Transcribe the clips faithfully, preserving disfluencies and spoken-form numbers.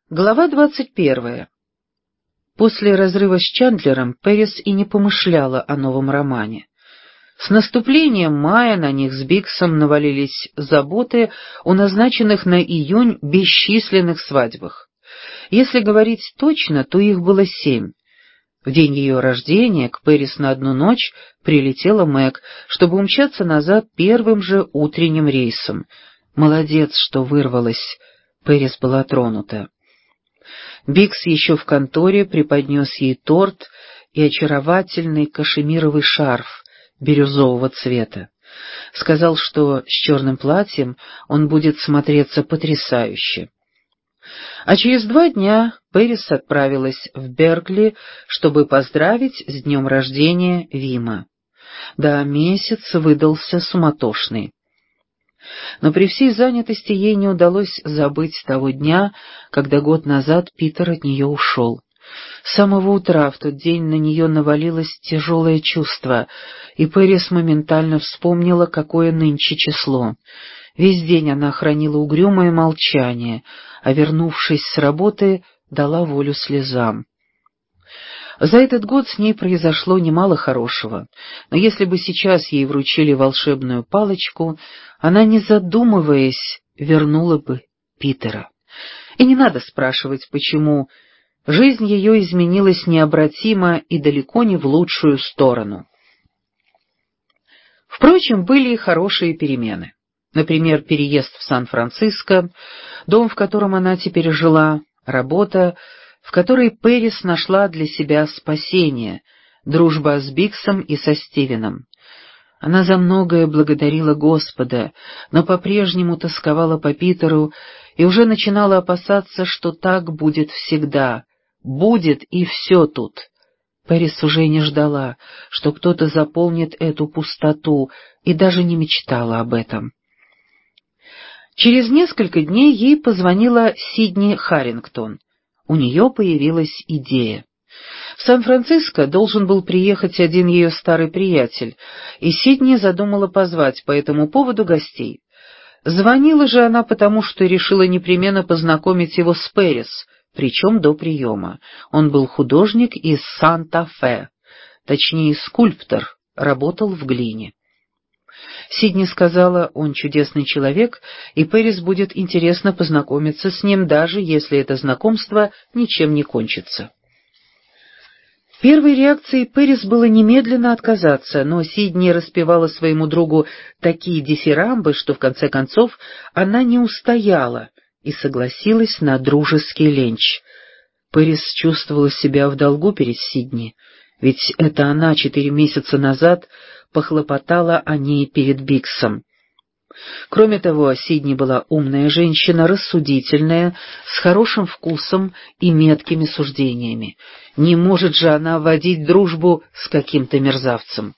Глава двадцать первая. После разрыва с Чандлером Пэрис и не помышляла о новом романе. С наступлением мая на них с Биггсом навалились заботы о назначенных на июнь бесчисленных свадьбах. Если говорить точно, то их было семь. В день ее рождения к Пэрис на одну ночь прилетела Мэг, чтобы умчаться назад первым же утренним рейсом. Молодец, что вырвалась. Пэрис была тронута. Биггс еще в конторе преподнес ей торт и очаровательный кашемировый шарф бирюзового цвета. Сказал, что с черным платьем он будет смотреться потрясающе. А через два дня Пэрис отправилась в Беркли, чтобы поздравить с днем рождения Вима. Да, месяц выдался суматошный. Но при всей занятости ей не удалось забыть того дня, когда год назад Питер от нее ушел. С самого утра в тот день на нее навалилось тяжелое чувство, и Пэрис моментально вспомнила, какое нынче число. Весь день она хранила угрюмое молчание, а, вернувшись с работы, дала волю слезам. За этот год с ней произошло немало хорошего, но если бы сейчас ей вручили волшебную палочку, она, не задумываясь, вернула бы Питера. И не надо спрашивать, почему. Жизнь ее изменилась необратимо и далеко не в лучшую сторону. Впрочем, были и хорошие перемены. Например, переезд в Сан-Франциско, дом, в котором она теперь жила, работа, в которой Пэрис нашла для себя спасение, дружба с Биггсом и со Стивеном. Она за многое благодарила Господа, но по-прежнему тосковала по Питеру и уже начинала опасаться, что так будет всегда. Будет и все тут. Пэрис уже не ждала, что кто-то заполнит эту пустоту, и даже не мечтала об этом. Через несколько дней ей позвонила Сидни Харрингтон. У нее появилась идея. В Сан-Франциско должен был приехать один ее старый приятель, и Сидни задумала позвать по этому поводу гостей. Звонила же она потому, что решила непременно познакомить его с Пэрис, причем до приема. Он был художник из Санта-Фе, точнее скульптор, работал в глине. Сидни сказала, он чудесный человек, и Пэрис будет интересно познакомиться с ним, даже если это знакомство ничем не кончится. Первой реакцией Пэрис было немедленно отказаться, но Сидни распевала своему другу такие дифирамбы, что в конце концов она не устояла и согласилась на дружеский ленч. Пэрис чувствовала себя в долгу перед Сидни, ведь это она четыре месяца назад похлопотала о ней перед Биггсом. Кроме того, Сидни была умная женщина, рассудительная, с хорошим вкусом и меткими суждениями. Не может же она водить дружбу с каким-то мерзавцем.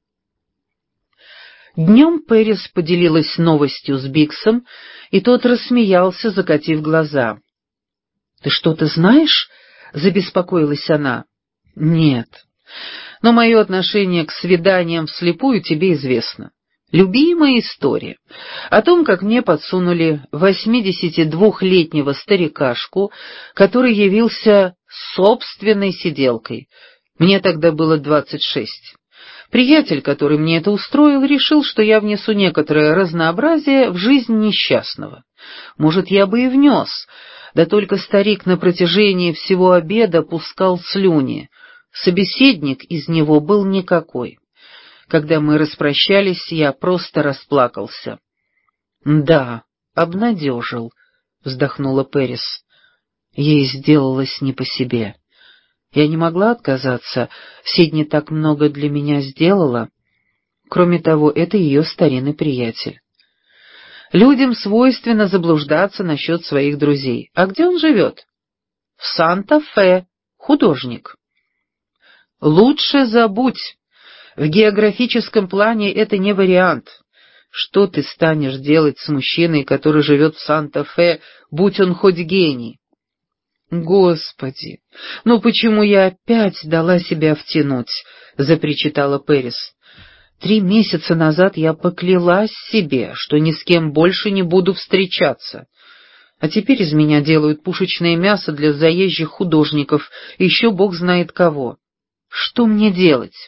Днем Пэрис поделилась новостью с Биггсом, и тот рассмеялся, закатив глаза. «Ты что-то знаешь?» — забеспокоилась она. «Нет, но мое отношение к свиданиям вслепую тебе известно. Любимая история о том, как мне подсунули восьмидесятидвухлетнего старикашку, который явился собственной сиделкой. Мне тогда было двадцать шесть. Приятель, который мне это устроил, решил, что я внесу некоторое разнообразие в жизнь несчастного. Может, я бы и внес, да только старик на протяжении всего обеда пускал слюни. Собеседник из него был никакой. Когда мы распрощались, я просто расплакался. «Да, обнадежил», — вздохнула Пэрис. Ей сделалось не по себе. Я не могла отказаться, Сидни так много для меня сделала. Кроме того, это ее старинный приятель. Людям свойственно заблуждаться насчет своих друзей. А где он живет? В Санта-Фе, художник. Лучше забудь. В географическом плане это не вариант. Что ты станешь делать с мужчиной, который живет в Санта-Фе, будь он хоть гений? Господи, ну почему я опять дала себя втянуть? Запричитала Пэрис. Три месяца назад я поклялась себе, что ни с кем больше не буду встречаться. А теперь из меня делают пушечное мясо для заезжих художников и еще бог знает кого. Что мне делать?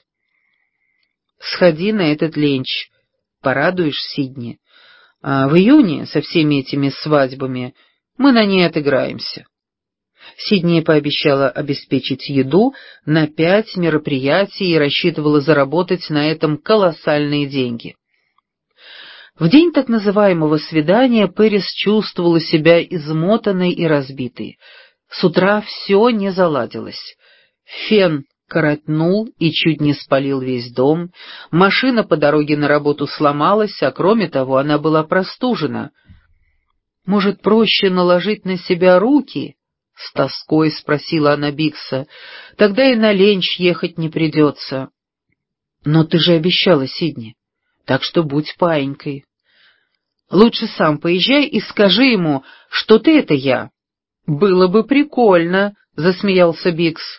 Сходи на этот ленч, порадуешь Сидни. А в июне со всеми этими свадьбами мы на ней отыграемся. Сидни пообещала обеспечить еду на пять мероприятий и рассчитывала заработать на этом колоссальные деньги. В день так называемого свидания Пэрис чувствовала себя измотанной и разбитой. С утра все не заладилось. Фен коротнул и чуть не спалил весь дом, машина по дороге на работу сломалась, а кроме того она была простужена. «Может, проще наложить на себя руки?» — с тоской спросила она Бигса. «Тогда и на ленч ехать не придется». «Но ты же обещала, Сидни, так что будь паинькой. Лучше сам поезжай и скажи ему, что ты — это я». «Было бы прикольно», — засмеялся Бигс.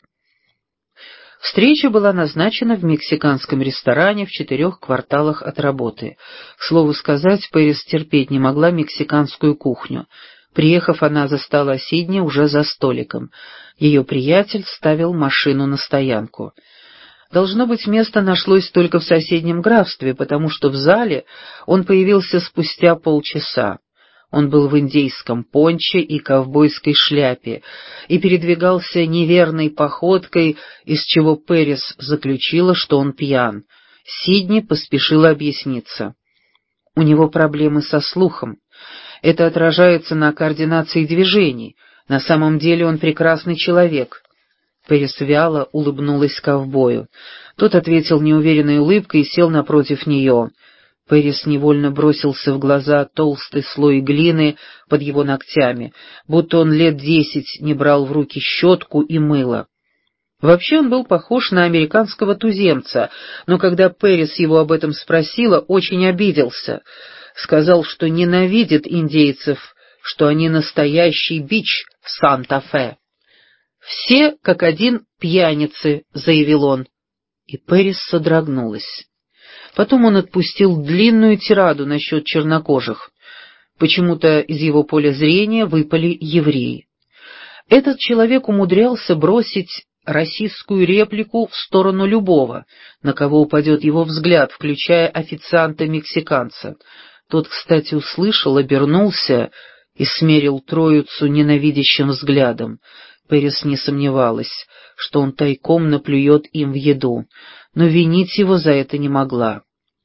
Встреча была назначена в мексиканском ресторане в четырех кварталах от работы. К слову сказать, Пэрис терпеть не могла мексиканскую кухню. Приехав, она застала Сидни уже за столиком. Ее приятель ставил машину на стоянку. Должно быть, место нашлось только в соседнем графстве, потому что в зале он появился спустя полчаса. Он был в индейском понче и ковбойской шляпе и передвигался неверной походкой, из чего Пэрис заключила, что он пьян. Сидни поспешила объясниться. У него проблемы со слухом. Это отражается на координации движений. На самом деле он прекрасный человек. Пэрис вяло улыбнулась ковбою. Тот ответил неуверенной улыбкой и сел напротив нее. Пэрис невольно бросился в глаза толстый слой глины под его ногтями, будто он лет десять не брал в руки щетку и мыло. Вообще он был похож на американского туземца, но когда Пэрис его об этом спросила, очень обиделся. Сказал, что ненавидит индейцев, что они настоящий бич Санта-Фе. «Все, как один, пьяницы», — заявил он. И Пэрис содрогнулась. Потом он отпустил длинную тираду насчет чернокожих. Почему-то из его поля зрения выпали евреи. Этот человек умудрялся бросить расистскую реплику в сторону любого, на кого упадет его взгляд, включая официанта-мексиканца. Тот, кстати, услышал, обернулся и смерил троицу ненавидящим взглядом. Пэрис не сомневалась, что он тайком наплюет им в еду, но винить его за это не могла.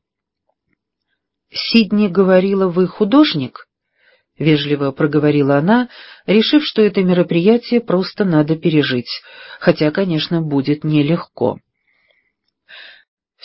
«Сидни говорила, вы художник?» — вежливо проговорила она, решив, что это мероприятие просто надо пережить, хотя, конечно, будет нелегко.